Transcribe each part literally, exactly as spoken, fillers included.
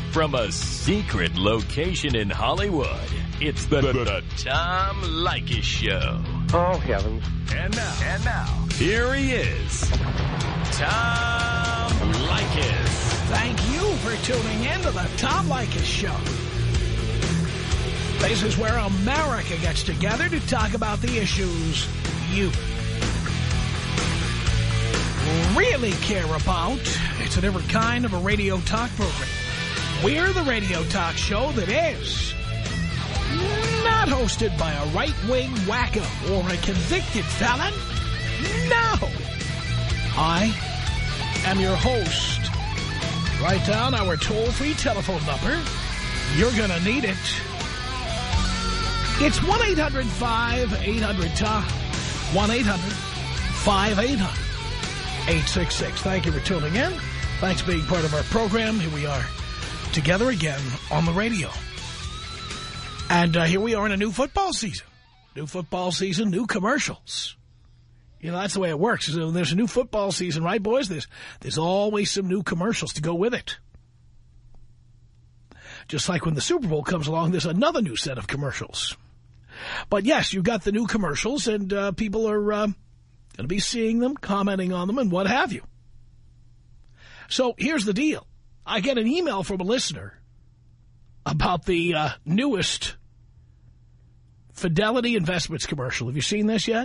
From a secret location in Hollywood, it's the, the, the Tom Leykis Show. Oh, heavens. And now, and now, here he is, Tom Leykis. Thank you for tuning in to the Tom Leykis Show. This is where America gets together to talk about the issues you really care about. It's a different kind of a radio talk program. We're the radio talk show that is not hosted by a right-wing wacko or a convicted felon. No. I am your host. Write down our toll-free telephone number. You're going to need it. It's one eight hundred five eight hundred T O M. one eight hundred five eight hundred eight six six. Thank you for tuning in. Thanks for being part of our program. Here we are together again on the radio. And uh, here we are in a new football season. New football season, new commercials. You know, that's the way it works. So there's a new football season, right, boys? There's, there's always some new commercials to go with it. Just like when the Super Bowl comes along, there's another new set of commercials. But yes, you've got the new commercials, and uh, people are uh, going to be seeing them, commenting on them, and what have you. So here's the deal. I get an email from a listener about the uh, newest Fidelity Investments commercial. Have you seen this yet?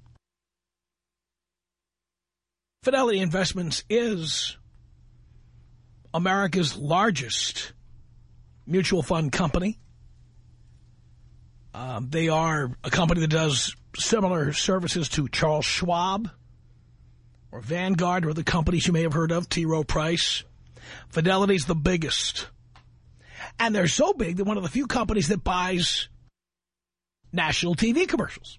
Fidelity Investments is America's largest mutual fund company. Um, they are a company that does similar services to Charles Schwab or Vanguard or the companies you may have heard of, T. Rowe Price. Fidelity's the biggest. And they're so big that one of the few companies that buys national T V commercials.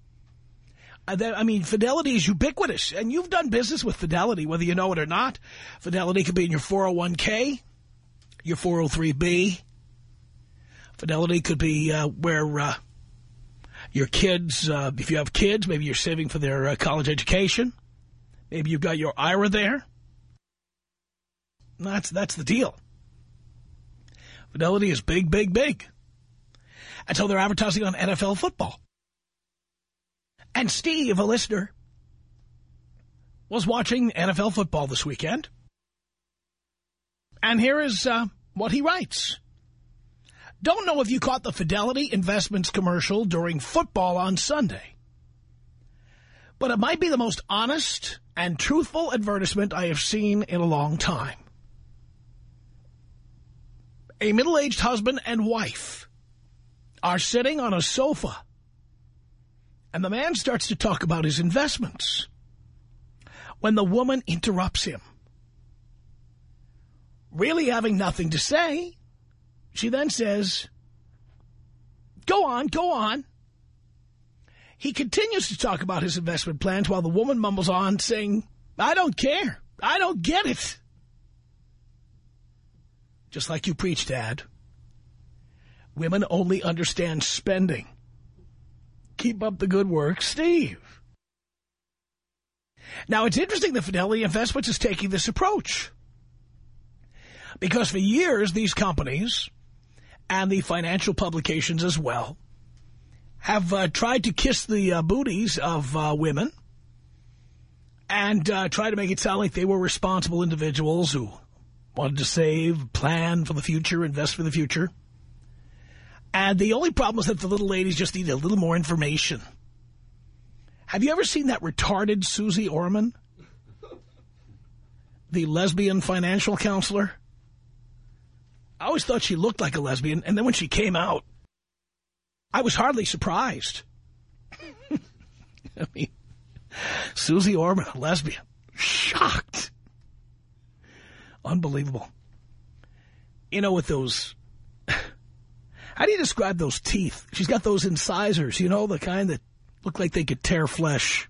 I mean, Fidelity is ubiquitous, and you've done business with Fidelity, whether you know it or not. Fidelity could be in your four oh one K, your four oh three B. Fidelity could be uh, where uh, your kids, uh, if you have kids, maybe you're saving for their uh, college education. Maybe you've got your I R A there. That's, that's the deal. Fidelity is big, big, big. And so they're advertising on N F L football. And Steve, a listener, was watching N F L football this weekend. And here is uh, what he writes. Don't know if you caught the Fidelity Investments commercial during football on Sunday, but it might be the most honest and truthful advertisement I have seen in a long time. A middle-aged husband and wife are sitting on a sofa, and the man starts to talk about his investments when the woman interrupts him. Really having nothing to say, she then says, go on, go on. He continues to talk about his investment plans while the woman mumbles on, saying, I don't care. I don't get it. Just like you preach, Dad. Women only understand spending. Keep up the good work, Steve. Now, it's interesting that Fidelity Investments is taking this approach. Because for years, these companies, and the financial publications as well, have uh, tried to kiss the uh, booties of uh, women and uh, try to make it sound like they were responsible individuals who wanted to save, plan for the future, invest for the future. And the only problem is that the little ladies just need a little more information. Have you ever seen that retarded Susie Orman? The lesbian financial counselor? I always thought she looked like a lesbian, and then when she came out, I was hardly surprised. I mean, Susie Orman, a lesbian. Shocked. Unbelievable. You know, with those... How do you describe those teeth? She's got those incisors, you know, the kind that look like they could tear flesh.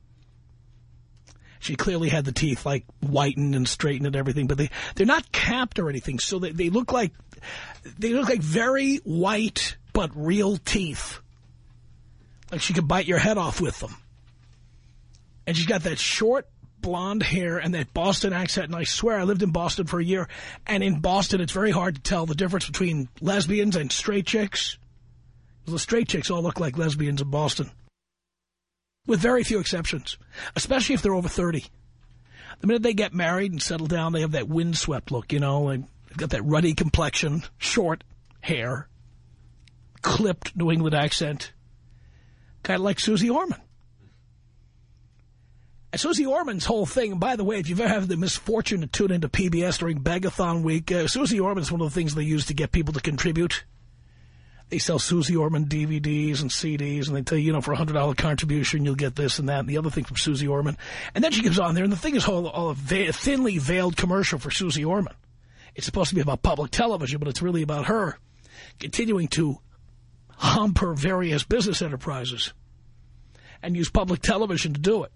She clearly had the teeth, like, whitened and straightened and everything, but they, they're not capped or anything, so they, they look like they look like very white but real teeth. Like she could bite your head off with them. And she's got that short blonde hair and that Boston accent. And I swear I lived in Boston for a year. And in Boston, it's very hard to tell the difference between lesbians and straight chicks. The straight chicks all look like lesbians in Boston. With very few exceptions. Especially if they're over thirty. The minute they get married and settle down, they have that windswept look, you know. They've got that ruddy complexion, short hair, clipped New England accent. Kind of like Susie Orman. And Susie Orman's whole thing, and by the way, if you've ever had the misfortune to tune into P B S during Begathon week, uh, Susie Orman's one of the things they use to get people to contribute. They sell Susie Orman D V Ds and C Ds, and they tell you, you know, for a one hundred dollar contribution, you'll get this and that and the other thing from Susie Orman. And then she comes on there, and the thing is all, all a ve thinly veiled commercial for Susie Orman. It's supposed to be about public television, but it's really about her continuing to hump her various business enterprises and use public television to do it.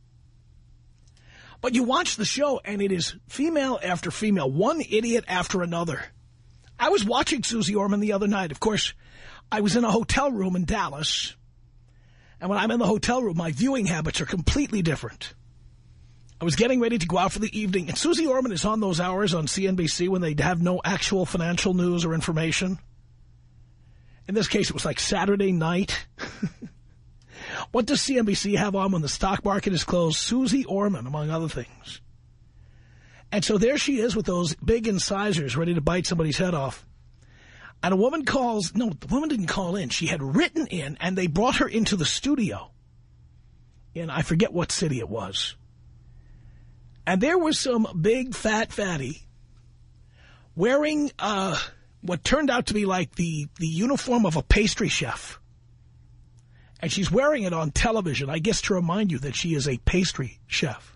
But you watch the show, and it is female after female, one idiot after another. I was watching Susie Orman the other night. Of course, I was in a hotel room in Dallas, and when I'm in the hotel room, my viewing habits are completely different. I was getting ready to go out for the evening, and Susie Orman is on those hours on C N B C when they have no actual financial news or information. In this case, it was like Saturday night. What does C N B C have on when the stock market is closed? Susie Orman, among other things. And so there she is with those big incisors ready to bite somebody's head off. And a woman calls, no, the woman didn't call in. She had written in, and they brought her into the studio. And I forget what city it was. And there was some big fat fatty wearing uh, what turned out to be like the, the uniform of a pastry chef. And she's wearing it on television, I guess to remind you that she is a pastry chef.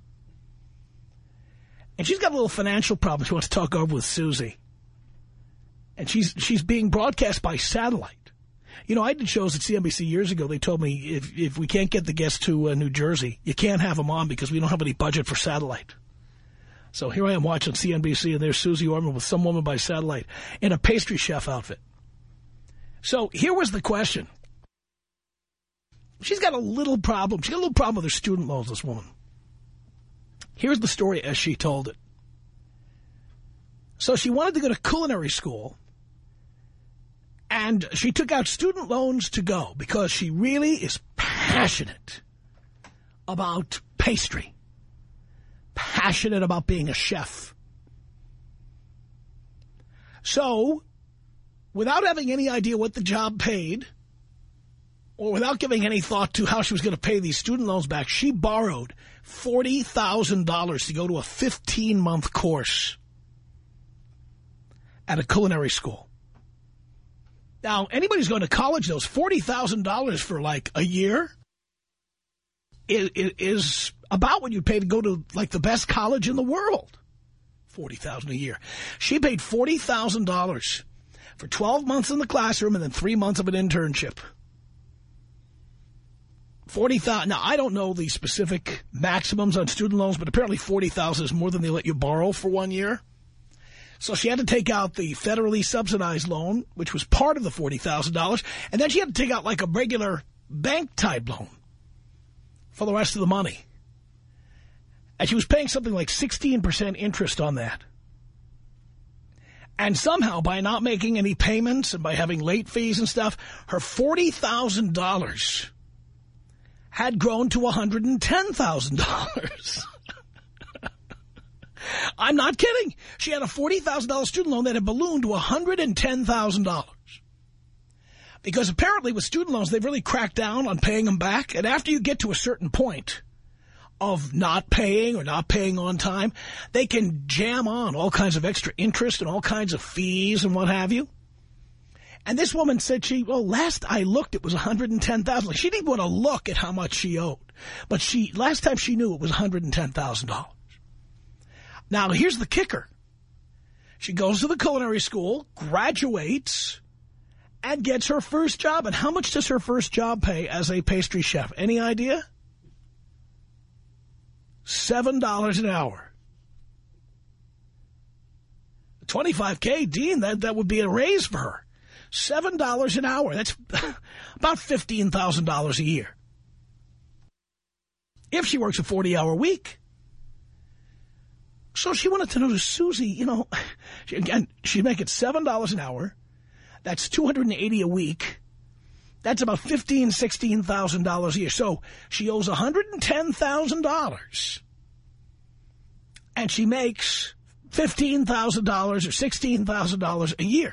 And she's got a little financial problem she wants to talk over with Susie. And she's she's being broadcast by satellite. You know, I did shows at C N B C years ago. They told me if, if we can't get the guests to uh, New Jersey, you can't have them on because we don't have any budget for satellite. So here I am watching C N B C, and there's Susie Orman with some woman by satellite in a pastry chef outfit. So here was the question. She's got a little problem. She's got a little problem with her student loans, this woman. Here's the story as she told it. So she wanted to go to culinary school, and she took out student loans to go because she really is passionate about pastry, passionate about being a chef. So, without having any idea what the job paid, or without giving any thought to how she was going to pay these student loans back, she borrowed forty thousand dollars to go to a fifteen month course at a culinary school. Now, anybody who's going to college knows forty thousand dollars for like a year is, is about what you pay to go to like the best college in the world. forty thousand dollars a year. She paid forty thousand dollars for twelve months in the classroom and then three months of an internship. forty thousand dollars. Now, I don't know the specific maximums on student loans, but apparently forty thousand dollars is more than they let you borrow for one year. So she had to take out the federally subsidized loan, which was part of the forty thousand dollars, and then she had to take out like a regular bank-type loan for the rest of the money. And she was paying something like sixteen percent interest on that. And somehow, by not making any payments and by having late fees and stuff, her forty thousand dollars had grown to one hundred ten thousand dollars. I'm not kidding. She had a forty thousand dollar student loan that had ballooned to one hundred ten thousand dollars. Because apparently with student loans, they've really cracked down on paying them back. And after you get to a certain point of not paying or not paying on time, they can jam on all kinds of extra interest and all kinds of fees and what have you. And this woman said she, well, last I looked, it was one hundred ten thousand dollars. Like, she didn't want to look at how much she owed. But she, last time she knew, it was one hundred ten thousand dollars. Now, here's the kicker. She goes to the culinary school, graduates, and gets her first job. And how much does her first job pay as a pastry chef? Any idea? seven dollars an hour. twenty-five K, Dean, that, that would be a raise for her. seven dollars an hour. That's about fifteen thousand dollars a year. If she works a forty hour week. So she wanted to know to Susie, you know, she, again, she'd make it seven dollars an hour. That's two hundred eighty dollars a week. That's about fifteen thousand dollars, sixteen thousand dollars a year. So she owes one hundred ten thousand dollars. And she makes fifteen thousand dollars or sixteen thousand dollars a year.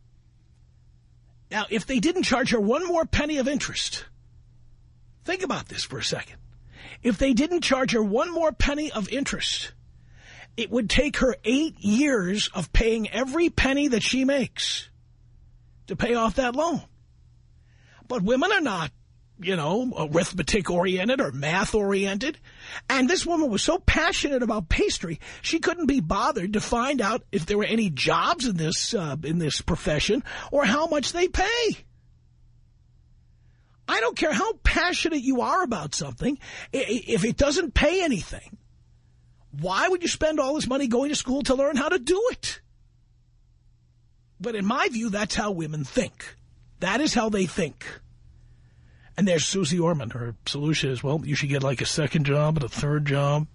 Now, if they didn't charge her one more penny of interest, think about this for a second. If they didn't charge her one more penny of interest, it would take her eight years of paying every penny that she makes to pay off that loan. But women are not, you know, arithmetic-oriented or math-oriented. And this woman was so passionate about pastry, she couldn't be bothered to find out if there were any jobs in this, uh, in this profession or how much they pay. I don't care how passionate you are about something. If it doesn't pay anything, why would you spend all this money going to school to learn how to do it? But in my view, that's how women think. That is how they think. And there's Susie Orman. Her solution is, well, you should get like a second job and a third job.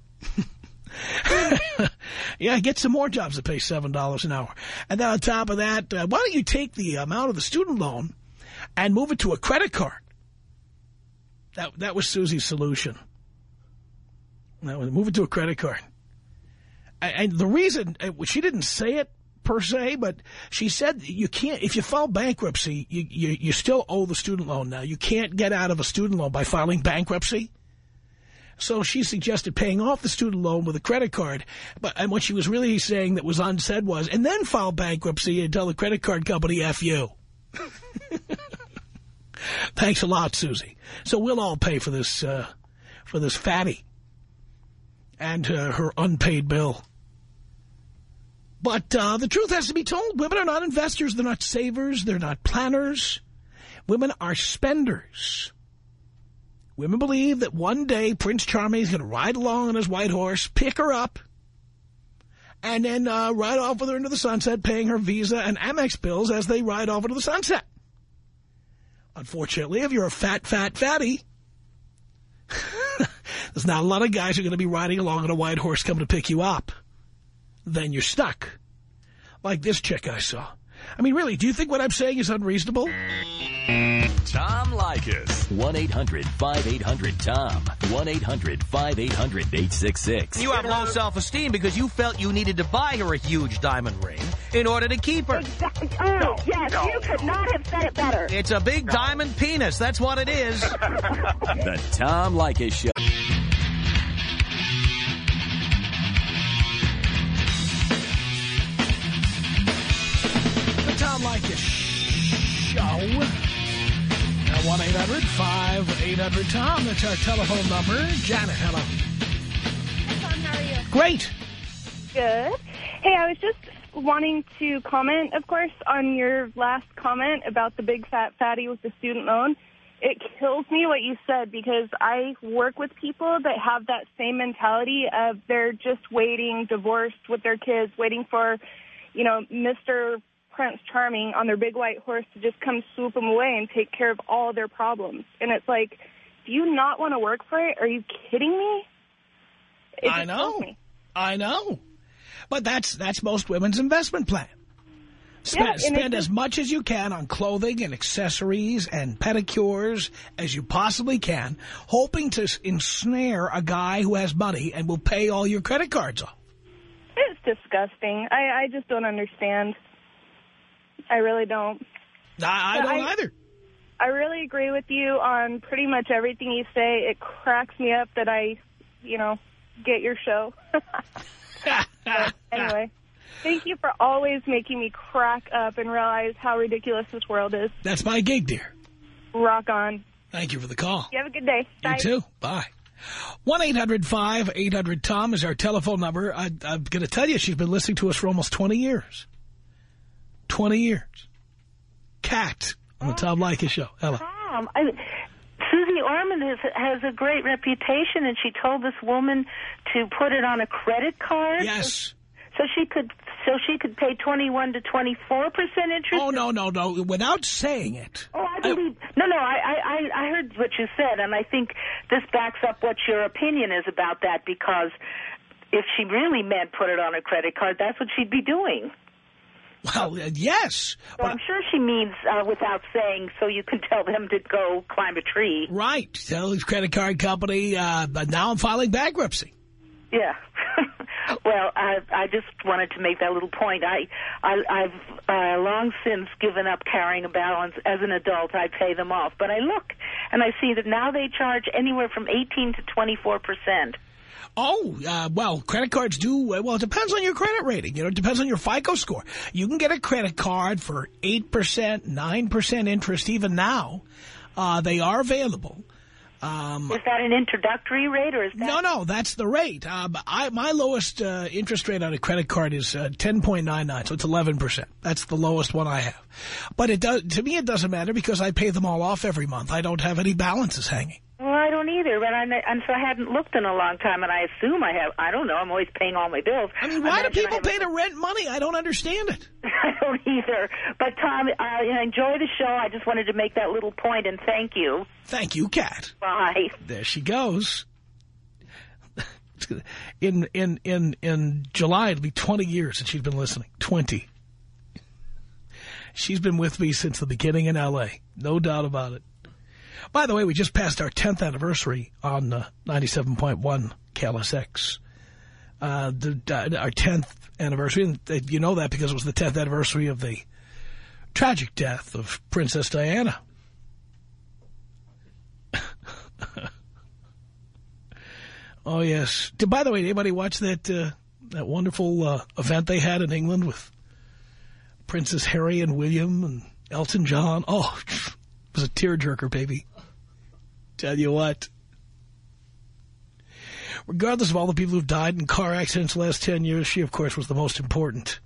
Yeah, get some more jobs that pay seven dollars an hour. And then on top of that, uh, why don't you take the amount of the student loan and move it to a credit card? That, that was Susie's solution. That was, move it to a credit card. And, and the reason, she didn't say it per se, but she said you can't, if you file bankruptcy, you, you, you still owe the student loan now. You can't get out of a student loan by filing bankruptcy. So she suggested paying off the student loan with a credit card. But and what she was really saying that was unsaid was, and then file bankruptcy and tell the credit card company, F you. Thanks a lot, Susie. So we'll all pay for this, uh, for this fatty and uh, her unpaid bill. But uh, the truth has to be told. Women are not investors. They're not savers. They're not planners. Women are spenders. Women believe that one day Prince Charming is going to ride along on his white horse, pick her up, and then uh, ride off with her into the sunset, paying her Visa and Amex bills as they ride off into the sunset. Unfortunately, if you're a fat, fat, fatty, there's not a lot of guys who are going to be riding along on a white horse coming to pick you up. Then you're stuck. Like this chick I saw. I mean, really, do you think what I'm saying is unreasonable? Tom Leykis. one eight hundred five eight hundred Tom. one eight hundred five eight hundred eight six six. You have low self-esteem because you felt you needed to buy her a huge diamond ring in order to keep her. Exactly. Oh, no, yes, no. You could not have said it better. It's a big no. diamond penis. That's what it is. The Tom Leykis Show. Tom Leykis Show. one eight hundred five eight hundred Tom. That's our telephone number. Janet, hello. Hi, Tom. How are you? Great. Good. Hey, I was just wanting to comment, of course, on your last comment about the big fat fatty with the student loan. It kills me what you said because I work with people that have that same mentality of they're just waiting, divorced with their kids, waiting for, you know, Mister Prince Charming on their big white horse to just come swoop them away and take care of all their problems. And it's like, do you not want to work for it? Are you kidding me? It I know. Me. I know. But that's that's most women's investment plan. Spend, yeah, spend as much as you can on clothing and accessories and pedicures as you possibly can, hoping to ensnare a guy who has money and will pay all your credit cards off. It's disgusting. I, I just don't understand. I really don't. I, I don't I, either. I really agree with you on pretty much everything you say. It cracks me up that I, you know, get your show. But anyway, thank you for always making me crack up and realize how ridiculous this world is. That's my gig, dear. Rock on. Thank you for the call. You have a good day. Bye. You too. Bye. one eight hundred five eight hundred Tom is our telephone number. I, I'm going to tell you, she's been listening to us for almost twenty years. twenty years. Cat on the Tom Leykis Show. Hello. Tom, I, Susie Orman has, has a great reputation, and she told this woman to put it on a credit card. Yes. So she could so she could pay twenty-one to twenty-four percent interest? Oh, no, no, no. Without saying it. Oh, I believe. I, no, no, I, I, I heard what you said, and I think this backs up what your opinion is about that, because if she really meant put it on a credit card, that's what she'd be doing. Well, uh, yes. So I'm sure she means uh, without saying, so you can tell them to go climb a tree. Right. Tell the credit card company, uh, but now I'm filing bankruptcy. Yeah. Well, I, I just wanted to make that little point. I, I, I've uh, long since given up carrying a balance. As an adult, I pay them off. But I look, and I see that now they charge anywhere from eighteen to twenty-four percent. Oh, uh, well, credit cards do, well, it depends on your credit rating. You know, it depends on your FICO score. You can get a credit card for eight percent, nine percent interest even now. Uh, they are available. Um, is that an introductory rate, or is that... No, no, that's the rate. Um, I, my lowest uh, interest rate on a credit card is uh, ten point nine nine, so it's eleven percent. That's the lowest one I have. But it does, to me, it doesn't matter because I pay them all off every month. I don't have any balances hanging. Well, I don't either, but I, and so I hadn't looked in a long time, and I assume I have. I don't know. I'm always paying all my bills. I mean, why do people pay to rent money? I don't understand it. I don't either. But, Tom, I enjoy the show. I just wanted to make that little point, and thank you. Thank you, Kat. Bye. There she goes. In, in, in, in July, it'll be twenty years that she's been listening. twenty. She's been with me since the beginning in L A. No doubt about it. By the way, we just passed our tenth anniversary on uh, ninety-seven point one K L S X. Uh, the, uh, our tenth anniversary, and you know that because it was the tenth anniversary of the tragic death of Princess Diana. Oh, yes. Did, by the way, did anybody watch that, uh, that wonderful uh, event they had in England with Princess Harry and William and Elton John? Oh, it was a tearjerker, baby. Tell you what. Regardless of all the people who've died in car accidents the last ten years, she, of course, was the most important.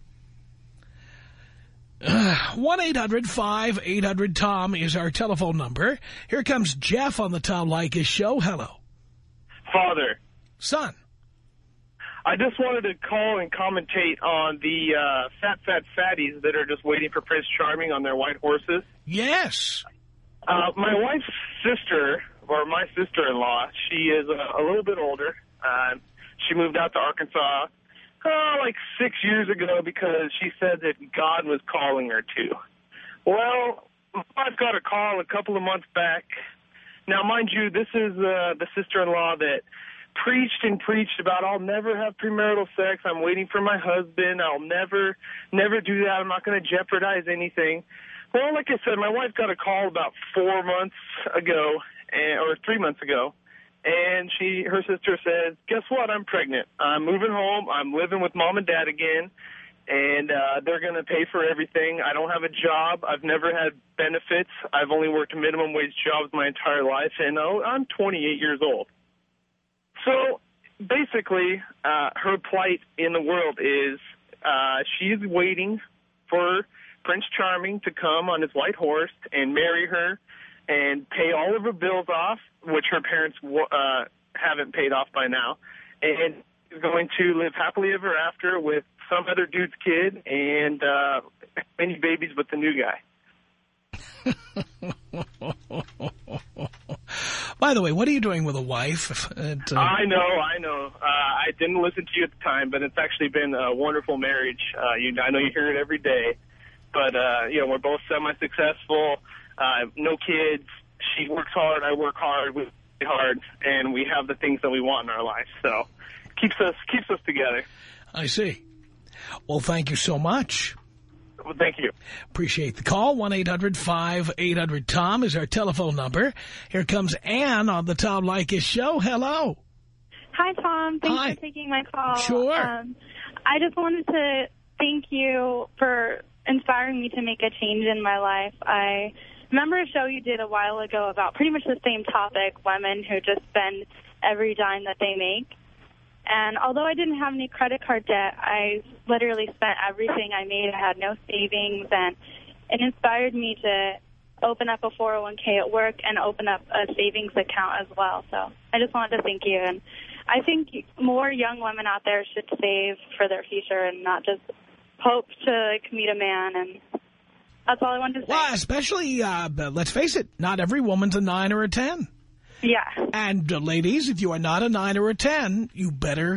one eight hundred five eight hundred Tom is our telephone number. Here comes Jeff on the Tom Leykis show. Hello. Father. Son. I just wanted to call and commentate on the uh, fat, fat fatties that are just waiting for Prince Charming on their white horses. Yes. Uh, my wife's sister, or my sister-in-law, she is a, a little bit older. Uh, she moved out to Arkansas oh, like six years ago because she said that God was calling her to. Well, I've got a call a couple of months back. Now, mind you, this is uh, the sister-in-law that preached and preached about I'll never have premarital sex. I'm waiting for my husband. I'll never, never do that. I'm not going to jeopardize anything. Well, like I said, my wife got a call about four months ago, and, or three months ago, and she, her sister says, guess what? I'm pregnant. I'm moving home. I'm living with mom and dad again, and uh, they're going to pay for everything. I don't have a job. I've never had benefits. I've only worked minimum wage jobs my entire life, and oh, I'm twenty-eight years old. So basically, uh, her plight in the world is uh, she's waiting for Prince Charming to come on his white horse and marry her and pay all of her bills off, which her parents uh, haven't paid off by now, and is going to live happily ever after with some other dude's kid and uh, many babies with the new guy. By the way, what are you doing with a wife? At, uh... I know, I know. Uh, I didn't listen to you at the time, but it's actually been a wonderful marriage. Uh, you, I know you hear it every day. But, uh, you know, we're both semi-successful, uh, no kids. She works hard, I work hard, we work hard, and we have the things that we want in our life. So keeps us keeps us together. I see. Well, thank you so much. Well, thank you. Appreciate the call. one eight hundred five eight hundred Tom is our telephone number. Here comes Ann on the Tom Leykis show. Hello. Hi, Tom. Thanks Hi. for taking my call. Sure. Um, I just wanted to thank you for inspiring me to make a change in my life. I remember a show you did a while ago about pretty much the same topic, women who just spend every dime that they make. And although I didn't have any credit card debt, I literally spent everything I made. I had no savings, and it inspired me to open up a four oh one K at work and open up a savings account as well. So I just wanted to thank you. And I think more young women out there should save for their future and not just hope to like, meet a man. And that's all I wanted to say. Well, especially, uh, let's face it, not every woman's a nine or a ten. Yeah. And uh, ladies, if you are not a nine or a ten, you better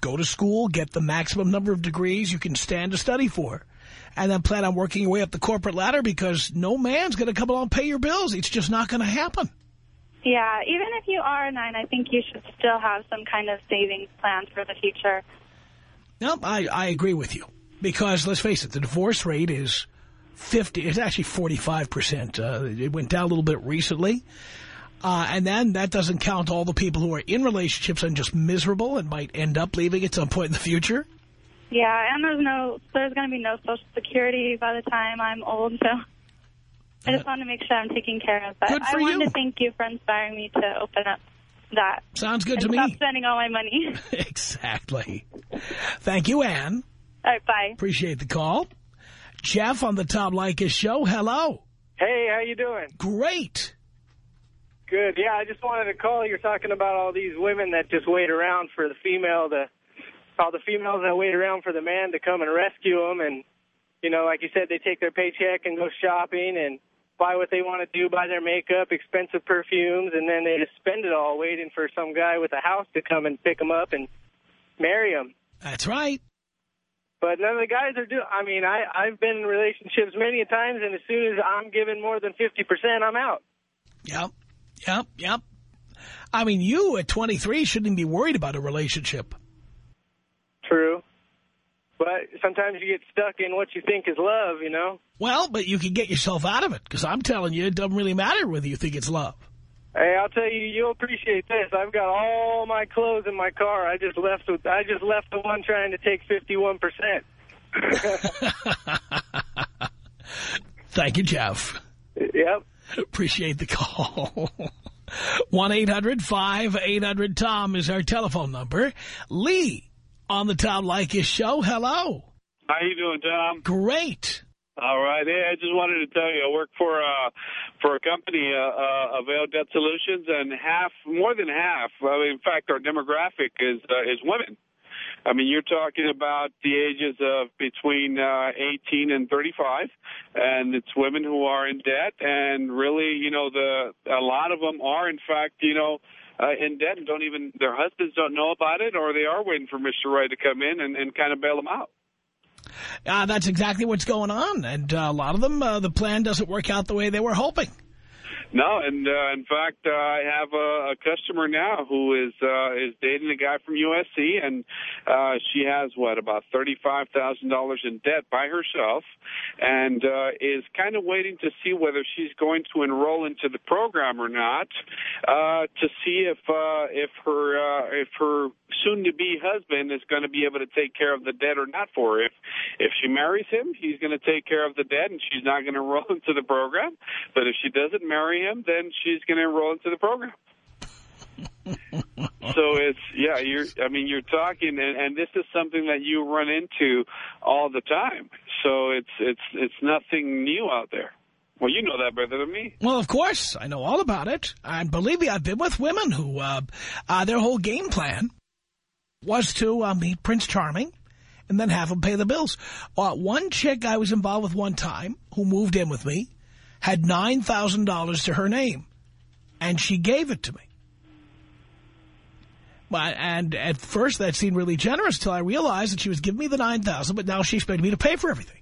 go to school, get the maximum number of degrees you can stand to study for, and then plan on working your way up the corporate ladder, because no man's going to come along and pay your bills. It's just not going to happen. Yeah, even if you are a nine, I think you should still have some kind of savings plan for the future. No, I, I agree with you. Because, let's face it, the divorce rate is fifty. It's actually forty-five percent. Uh, it went down a little bit recently. Uh, and then that doesn't count all the people who are in relationships and just miserable and might end up leaving at some point in the future. Yeah, and there's no, there's going to be no Social Security by the time I'm old, so I just uh, want to make sure I'm taken care of. But good for I wanted you. to thank you for inspiring me to open up that. Sounds good and to stop me. spending all my money. Exactly. Thank you, Ann. All right, bye. Appreciate the call. Jeff on the Tom Leykis show. Hello. Hey, how you doing? Great. Good. Yeah, I just wanted to call. You're talking about all these women that just wait around for the female to, all the females that wait around for the man to come and rescue them. And, you know, like you said, they take their paycheck and go shopping and buy what they want to do, buy their makeup, expensive perfumes, and then they just spend it all waiting for some guy with a house to come and pick them up and marry them. That's right. But none of the guys are doing, I mean, I, I've been in relationships many a times, and as soon as I'm given more than fifty percent, I'm out. Yep, yep, yep. I mean, you at twenty-three shouldn't even be worried about a relationship. True. But sometimes you get stuck in what you think is love, you know? Well, but you can get yourself out of it, because I'm telling you, it doesn't really matter whether you think it's love. Hey, I'll tell you, you'll appreciate this. I've got all my clothes in my car. I just left with, I just left the one trying to take fifty-one percent. Thank you, Jeff. Yep. Appreciate the call. one eight hundred five eight hundred Tom is our telephone number. Lee on the Tom Leykis show. Hello. How you doing, Tom? Great. All right. Hey, I just wanted to tell you, I work for uh, for a company, uh, uh, Avail Debt Solutions, and half, more than half, I mean, in fact, our demographic is uh, is women. I mean, you're talking about the ages of between uh, eighteen and thirty-five, and it's women who are in debt, and really, you know, the a lot of them are, in fact, you know, uh, in debt and don't even, their husbands don't know about it, or they are waiting for Mister Right to come in and, and kind of bail them out. Uh, that's exactly what's going on. And uh, a lot of them, uh, the plan doesn't work out the way they were hoping. No, and uh, in fact, uh, I have a, a customer now who is uh, is dating a guy from U S C, and uh, she has, what, about thirty-five thousand dollars in debt by herself, and uh, is kind of waiting to see whether she's going to enroll into the program or not, uh, to see if uh, if her uh, if her soon-to-be husband is going to be able to take care of the debt or not for her. If if she marries him, he's going to take care of the debt, and she's not going to enroll into the program. But if she doesn't marry him, then she's going to enroll into the program. So it's, yeah, you're, I mean, you're talking, and, and this is something that you run into all the time. So it's, it's, it's nothing new out there. Well, you know that better than me. Well, of course, I know all about it. And believe me, I've been with women who, uh, uh, their whole game plan was to uh, meet Prince Charming and then have him pay the bills. Uh, one chick I was involved with one time who moved in with me had nine thousand dollars to her name, and she gave it to me. But, and at first that seemed really generous until I realized that she was giving me the nine thousand dollars, but now she expected me to pay for everything.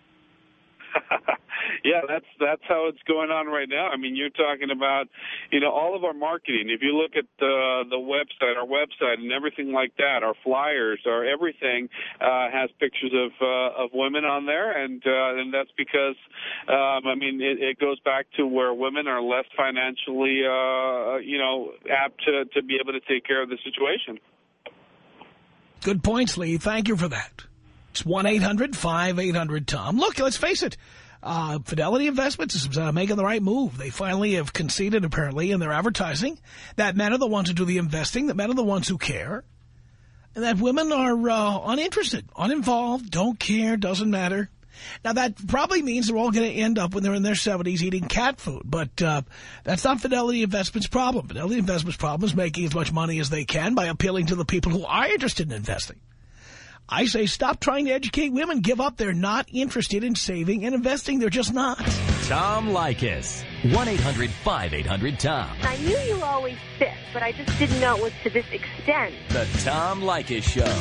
Yeah, that's that's how it's going on right now. I mean, you're talking about, you know, all of our marketing. If you look at the the website, our website, and everything like that, our flyers, our everything uh, has pictures of uh, of women on there, and uh, and that's because, um, I mean, it, it goes back to where women are less financially, uh, you know, apt to to be able to take care of the situation. Good points, Lee. Thank you for that. It's one eight hundred five eight hundred Tom. Look, let's face it. Uh, Fidelity Investments is uh, making the right move. They finally have conceded, apparently, in their advertising that men are the ones who do the investing, that men are the ones who care, and that women are uh, uninterested, uninvolved, don't care, doesn't matter. Now, that probably means they're all going to end up when they're in their seventies eating cat food, but uh, that's not Fidelity Investments' problem. Fidelity Investments' problem is making as much money as they can by appealing to the people who are interested in investing. I say stop trying to educate women. Give up. They're not interested in saving and investing. They're just not. Tom Leykis. one eight hundred five eight hundred Tom. I knew you were always sick, but I just didn't know it was to this extent. The Tom Leykis Show.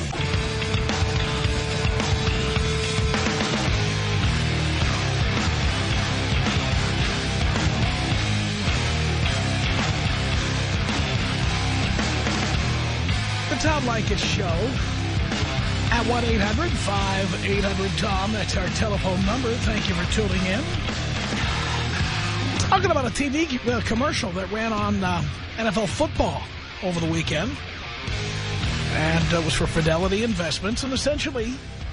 Tom Leykis Show at one eight hundred five eight hundred Tom. That's our telephone number. Thank you for tuning in. Talking about a T V uh, commercial that ran on uh, N F L football over the weekend. And uh, was for Fidelity Investments. And essentially,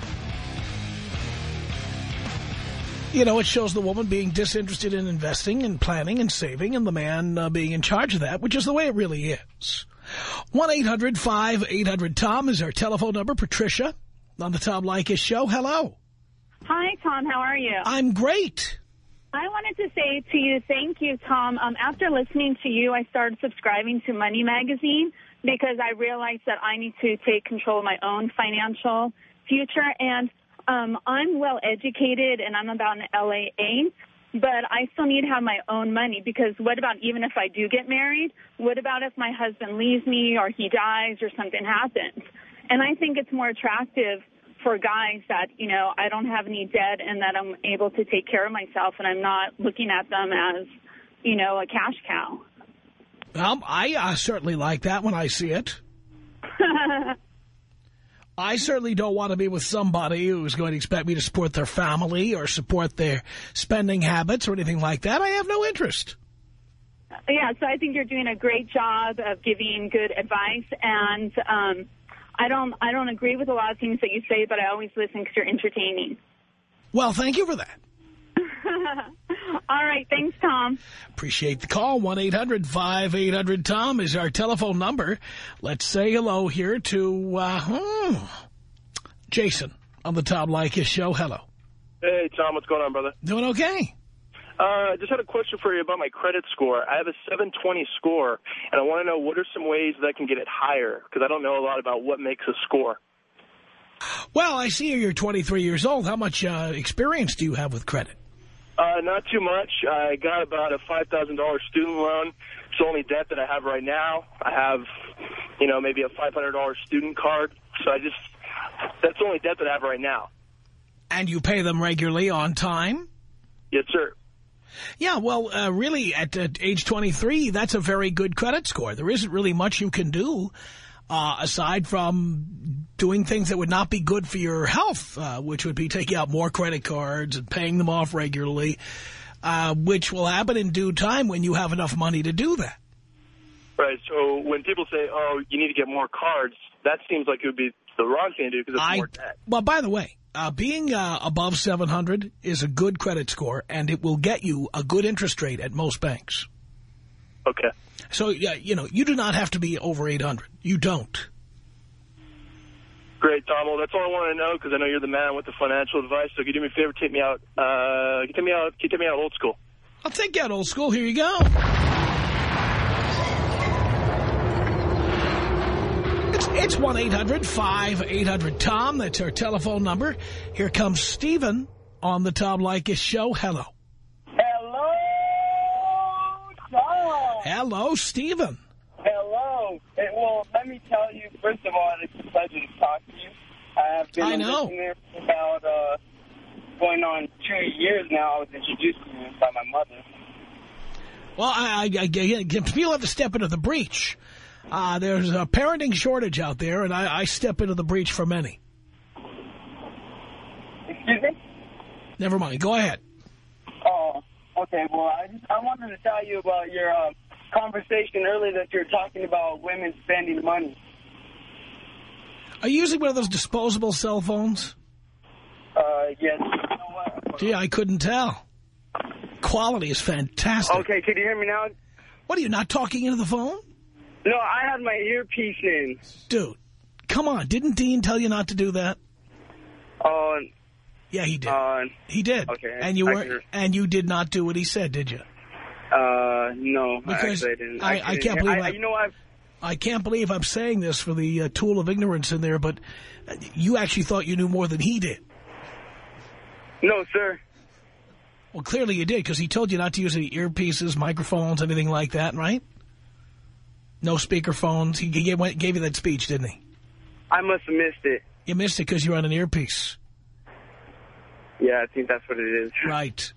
you know, it shows the woman being disinterested in investing and planning and saving, and the man uh, being in charge of that, which is the way it really is. one eight hundred five eight hundred Tom is our telephone number. Patricia on the Tom Leykis Show. Hello. Hi, Tom. How are you? I'm great. I wanted to say to you, thank you, Tom. Um, after listening to you, I started subscribing to Money Magazine because I realized that I need to take control of my own financial future. And um, I'm well-educated, and I'm about an L A eight. But I still need to have my own money, because what about even if I do get married? What about if my husband leaves me or he dies or something happens? And I think it's more attractive for guys that, you know, I don't have any debt and that I'm able to take care of myself, and I'm not looking at them as, you know, a cash cow. Well, I uh, certainly like that when I see it. I certainly don't want to be with somebody who's going to expect me to support their family or support their spending habits or anything like that. I have no interest. Yeah, so I think you're doing a great job of giving good advice, and um, I don't I don't agree with a lot of things that you say, but I always listen because you're entertaining. Well, thank you for that. All right, thanks, Tom. Appreciate the call. one eight hundred five eight hundred Tom is our telephone number. Let's say hello here to uh, hmm, Jason on the Tom Leykis Show. Hello. Hey, Tom. What's going on, brother? Doing okay. Uh, I just had a question for you about my credit score. I have a seven twenty score, and I want to know what are some ways that I can get it higher, because I don't know a lot about what makes a score. Well, I see you're twenty-three years old. How much uh, experience do you have with credit? Uh, not too much. I got about a five thousand dollar student loan. It's the only debt that I have right now. I have, you know, maybe a five hundred dollar student card. So I just, that's the only debt that I have right now. And you pay them regularly on time? Yes, sir. Yeah, well, uh, really, at, at age twenty-three, that's a very good credit score. There isn't really much you can do uh, aside from doing things that would not be good for your health, uh, which would be taking out more credit cards and paying them off regularly, uh, which will happen in due time when you have enough money to do that. Right, so when people say, oh, you need to get more cards, that seems like it would be the wrong thing to do because it's I, more debt. Well, by the way, uh, being uh, above seven hundred is a good credit score, and it will get you a good interest rate at most banks. Okay. So, yeah, you know, you do not have to be over eight hundred. You don't. Great, Tom. Well, that's all I want to know because I know you're the man with the financial advice. So, can you do me a favor? Take me out. Uh, can you take me out? Can you take me out old school? I'll take you out old school. Here you go. It's it's one eight hundred five eight hundred Tom. That's our telephone number. Here comes Stephen on the Tom Leykis Show. Hello. Hello, Tom. Hello, Stephen. Hello. Hey, well, let me tell you, first of all, it's a pleasure to talk to you. I have been I a know. listener for about uh, going on two years now. I was introduced to you by my mother. Well, I, I, I, people have to step into the breach. Uh, there's a parenting shortage out there, and I, I step into the breach for many. Excuse me? Never mind. Go ahead. Oh, okay. Well, I just I wanted to tell you about your uh, conversation earlier that you're talking about women spending money. Are you using one of those disposable cell phones? Uh, yes. You know what? Gee, I couldn't tell. Quality is fantastic. Okay, can you hear me now? What, are you not talking into the phone? No, I had my earpiece in. Dude, come on. Didn't Dean tell you not to do that? Oh, uh, yeah, he did. Uh, he did. Okay. And you I were, can... and you did not do what he said, did you? Uh, no, because actually I didn't. I, I, I can't believe I, I, you know I've... I can't believe I'm saying this for the uh, tool of ignorance in there, but you actually thought you knew more than he did. No, sir. Well, clearly you did, because he told you not to use any earpieces, microphones, anything like that, right? No speakerphones. He gave, gave you that speech, didn't he? I must have missed it. You missed it because you're on an earpiece. Yeah, I think that's what it is. Right.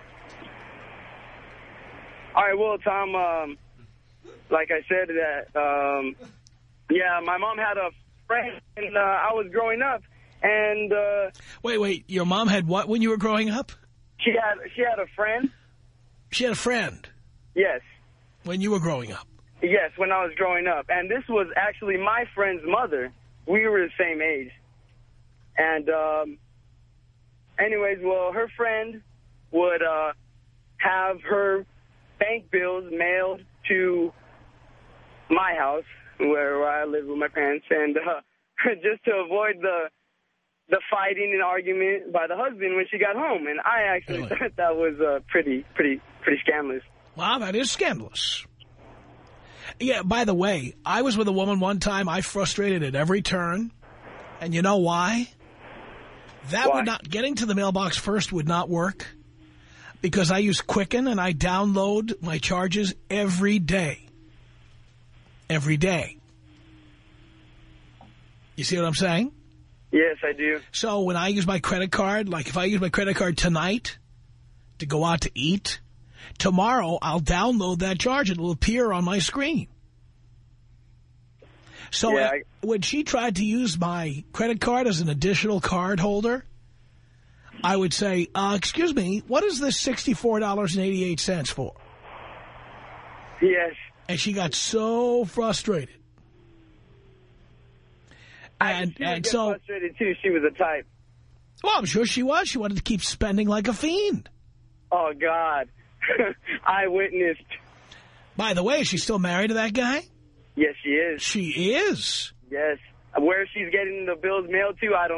All right, well, Tom, um, like I said, that um, yeah, my mom had a friend when uh, I was growing up, and uh, wait, wait, your mom had what when you were growing up? She had she had a friend. She had a friend. Yes. When you were growing up. Yes, when I was growing up, and this was actually my friend's mother. We were the same age, and um, anyways, well, her friend would uh, have her bank bills mailed to my house, where, where I live with my parents, and uh, just to avoid the the fighting and argument by the husband when she got home. And I actually really? thought that was uh, pretty, pretty, pretty scandalous. Wow, that is scandalous. Yeah, by the way, I was with a woman one time. I frustrated at every turn. And you know why? That why? would not, getting to the mailbox first would not work. Because I use Quicken and I download my charges every day. Every day. You see what I'm saying? Yes, I do. So when I use my credit card, like if I use my credit card tonight to go out to eat, tomorrow I'll download that charge. It will appear on my screen. So yeah, uh, I... when she tried to use my credit card as an additional card holder, I would say, uh, excuse me, what is this sixty-four dollars and eighty-eight cents for? Yes. And she got so frustrated. And, I and get so, frustrated too. She was a type. Well, I'm sure she was. She wanted to keep spending like a fiend. Oh, God. I witnessed. By the way, is she still married to that guy? Yes, she is. She is? Yes. Where she's getting the bills mailed to, I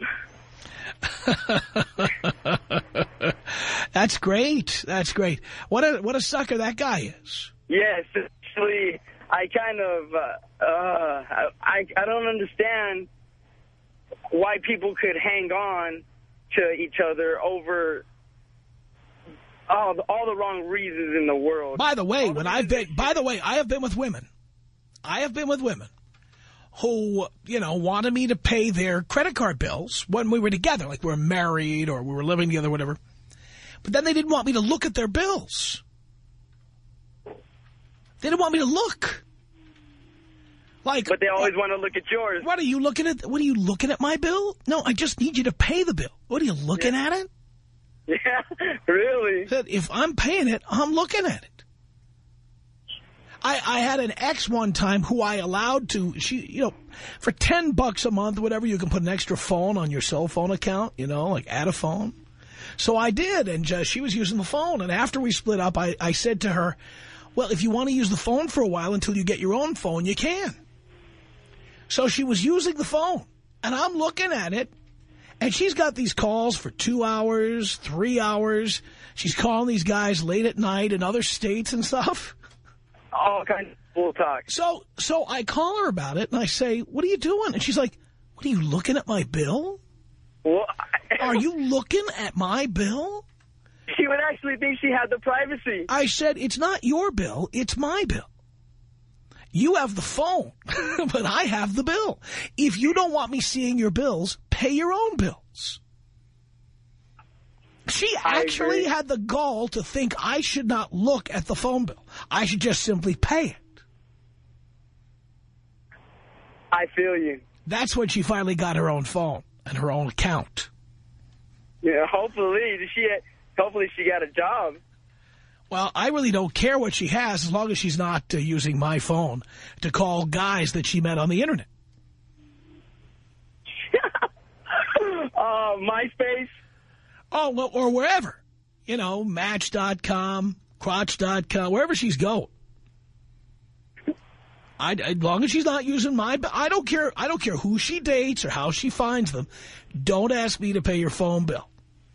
don't know. That's great. That's great. What a what a sucker that guy is. Yes, actually, I kind of, uh, uh, I, I don't understand why people could hang on to each other over all the, all the wrong reasons in the world. By the way, when I've been, by the way, I have been with women. I have been with women who, you know, wanted me to pay their credit card bills when we were together, like we were married or we were living together, whatever. But then they didn't want me to look at their bills. They didn't want me to look. Like, but they always what, want to look at yours. What are you looking at? What are you looking at my bill? No, I just need you to pay the bill. What are you looking yeah. at it? Yeah, really? If I'm paying it, I'm looking at it. I, I had an ex one time who I allowed to, she, you know, for ten bucks a month, whatever, you can put an extra phone on your cell phone account, you know, like add a phone. So I did, and uh, she was using the phone. And after we split up, I, I said to her, well, if you want to use the phone for a while until you get your own phone, you can. So she was using the phone, and I'm looking at it, and she's got these calls for two hours, three hours. She's calling these guys late at night in other states and stuff. All kinds of bull talk. So, so I call her about it, and I say, what are you doing? And she's like, what, are you looking at my bill? Well, are you looking at my bill? She would actually think she had the privacy. I said, it's not your bill, it's my bill. You have the phone, but I have the bill. If you don't want me seeing your bills, pay your own bills. She actually had the gall to think I should not look at the phone bill. I should just simply pay it. I feel you. That's when she finally got her own phone and her own account. Yeah, hopefully she, hopefully she got a job. Well, I really don't care what she has as long as she's not uh, using my phone to call guys that she met on the Internet. uh, MySpace? Oh, well, or wherever. You know, Match dot com, Crotch dot com, wherever she's going. I, as long as she's not using my, I don't care. I don't care who she dates or how she finds them. Don't ask me to pay your phone bill.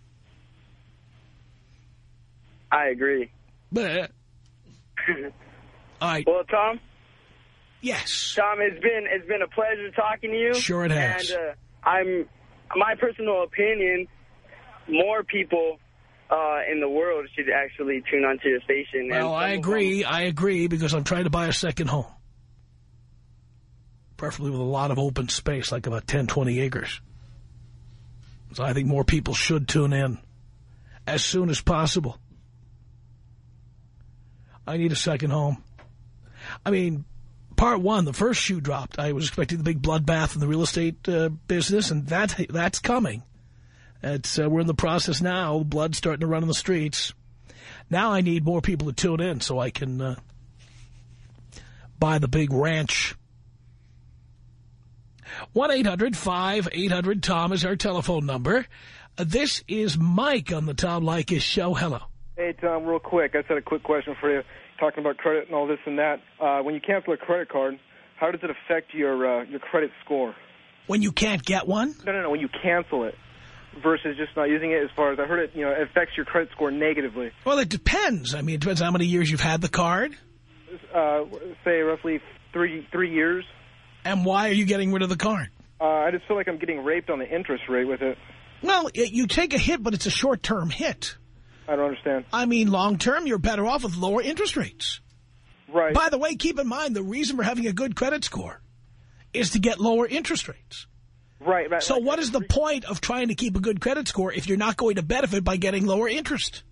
I agree. But, all right. Well, Tom. Yes. Tom, it's been it's been a pleasure talking to you. Sure it has. And uh, I'm my personal opinion. More people uh, in the world should actually tune onto your station. Well, I agree. I agree because I'm trying to buy a second home. Preferably with a lot of open space, like about ten, twenty acres. So I think more people should tune in as soon as possible. I need a second home. I mean, part one, the first shoe dropped. I was expecting the big bloodbath in the real estate uh, business, and that that's coming. It's, uh, we're in the process now. The blood's starting to run in the streets. Now I need more people to tune in so I can uh, buy the big ranch. one eight hundred five eight hundred Tom is our telephone number. Uh, this is Mike on the Tom Leykis Show. Hello. Hey, Tom, real quick. I just had a quick question for you. Talking about credit and all this and that. Uh, when you cancel a credit card, how does it affect your uh, your credit score? When you can't get one? No, no, no. When you cancel it versus just not using it, as far as I heard it, you know, it affects your credit score negatively. Well, it depends. I mean, it depends how many years you've had the card. Uh, say roughly three three years. And why are you getting rid of the card? Uh, I just feel like I'm getting raped on the interest rate with it. Well, it, you take a hit, but it's a short-term hit. I don't understand. I mean, long-term, you're better off with lower interest rates. Right. By the way, keep in mind, the reason for having a good credit score is to get lower interest rates. Right. right so right, what is the point of trying to keep a good credit score if you're not going to benefit by getting lower interest?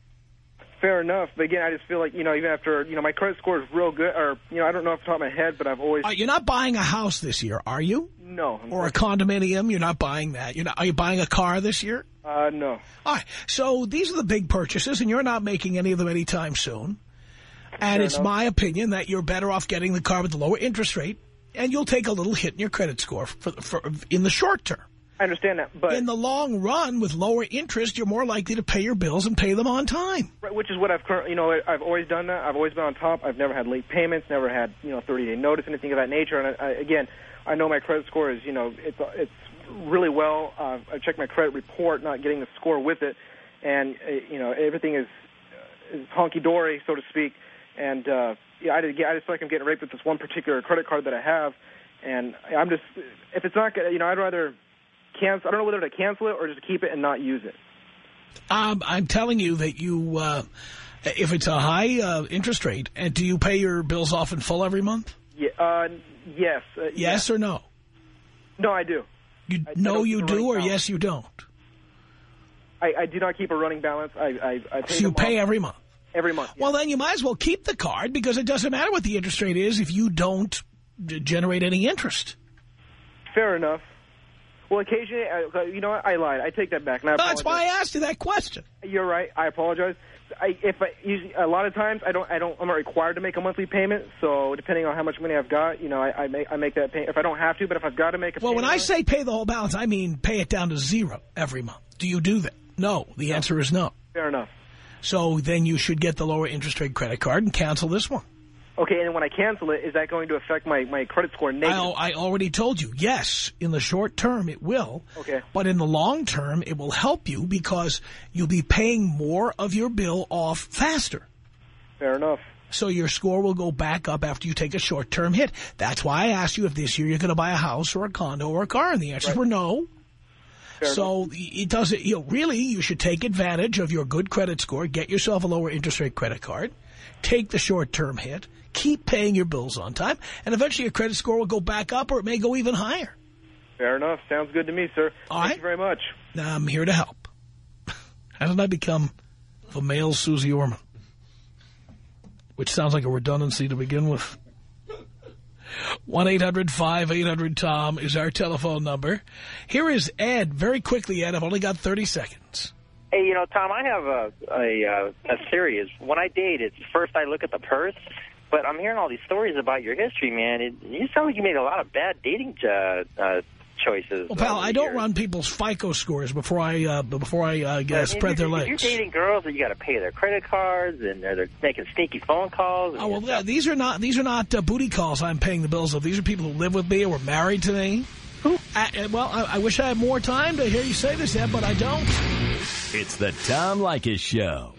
Fair enough. But again, I just feel like, you know, even after, you know, my credit score is real good, or, you know, I don't know off the top of my head, but I've always... Uh, you're not buying a house this year, are you? No. I'm or a condominium? You're not buying that. You're not. Are you buying a car this year? Uh, no. All right. So these are the big purchases, and you're not making any of them anytime soon. And Fair it's enough. my opinion that you're better off getting the car with the lower interest rate, and you'll take a little hit in your credit score for, for, for in the short term. I understand that, but... In the long run, with lower interest, you're more likely to pay your bills and pay them on time. Right, which is what I've currently, you know, I've always done that. I've always been on top. I've never had late payments, never had, you know, thirty-day notice, anything of that nature. And, I, again, I know my credit score is, you know, it's it's really well. Uh, I checked my credit report, not getting the score with it. And, uh, you know, everything is, is honky-dory, so to speak. And, uh, yeah, I, did, I just feel like I'm getting raped with this one particular credit card that I have. And I'm just, if it's not, you know, I'd rather... Cancel. I don't know whether to cancel it or just keep it and not use it. Um, I'm telling you that you, uh, if it's a high uh, interest rate, and do you pay your bills off in full every month? Yeah, uh, yes. Uh, yes yeah. or no? No, I do. You I, no, I you do, or balance. yes, you don't. I, I do not keep a running balance. I, I, I pay so you pay off every month. Every month. Yeah. Well, then you might as well keep the card because it doesn't matter what the interest rate is if you don't d generate any interest. Fair enough. Well, occasionally, uh, you know what? I lied. I take that back. And I That's why I asked you that question. You're right. I apologize. I, if I, usually, a lot of times, I don't. I don't. I'm not required to make a monthly payment. So depending on how much money I've got, you know, I, I make I make that payment if I don't have to. But if I've got to make a well, payment, when I say pay the whole balance, I mean pay it down to zero every month. Do you do that? No. The answer is no. Fair enough. So then you should get the lower interest rate credit card and cancel this one. Okay, and when I cancel it, is that going to affect my, my credit score negatively? I, I already told you, yes, in the short term it will. Okay. But in the long term, it will help you because you'll be paying more of your bill off faster. Fair enough. So your score will go back up after you take a short-term hit. That's why I asked you if this year you're going to buy a house or a condo or a car, and the answers right. were no. Fair so enough. it doesn't, you know, really, you should take advantage of your good credit score, get yourself a lower interest rate credit card, take the short-term hit, keep paying your bills on time, and eventually your credit score will go back up or it may go even higher. Fair enough. Sounds good to me, sir. All Thank right. you very much. I'm here to help. Hasn't I become the male Susie Orman? Which sounds like a redundancy to begin with. one eight hundred five eight hundred Tom is our telephone number. Here is Ed. Very quickly, Ed. I've only got thirty seconds. Hey, you know, Tom, I have a a, a theory. Is when I date, it's first I look at the purse, but I'm hearing all these stories about your history, man. It, you sound like you made a lot of bad dating uh, uh, choices. Well, pal, I don't years. run people's FICO scores before I uh, before I uh, But spread their you're, legs. You're dating girls that you got to pay their credit cards, and they're, they're making sneaky phone calls. And Oh well, yeah, these are not these are not uh, booty calls. I'm paying the bills of. These are people who live with me or were married to me. Who? I, well, I, I wish I had more time to hear you say this, Ed, but I don't. It's the Tom Leykis Show.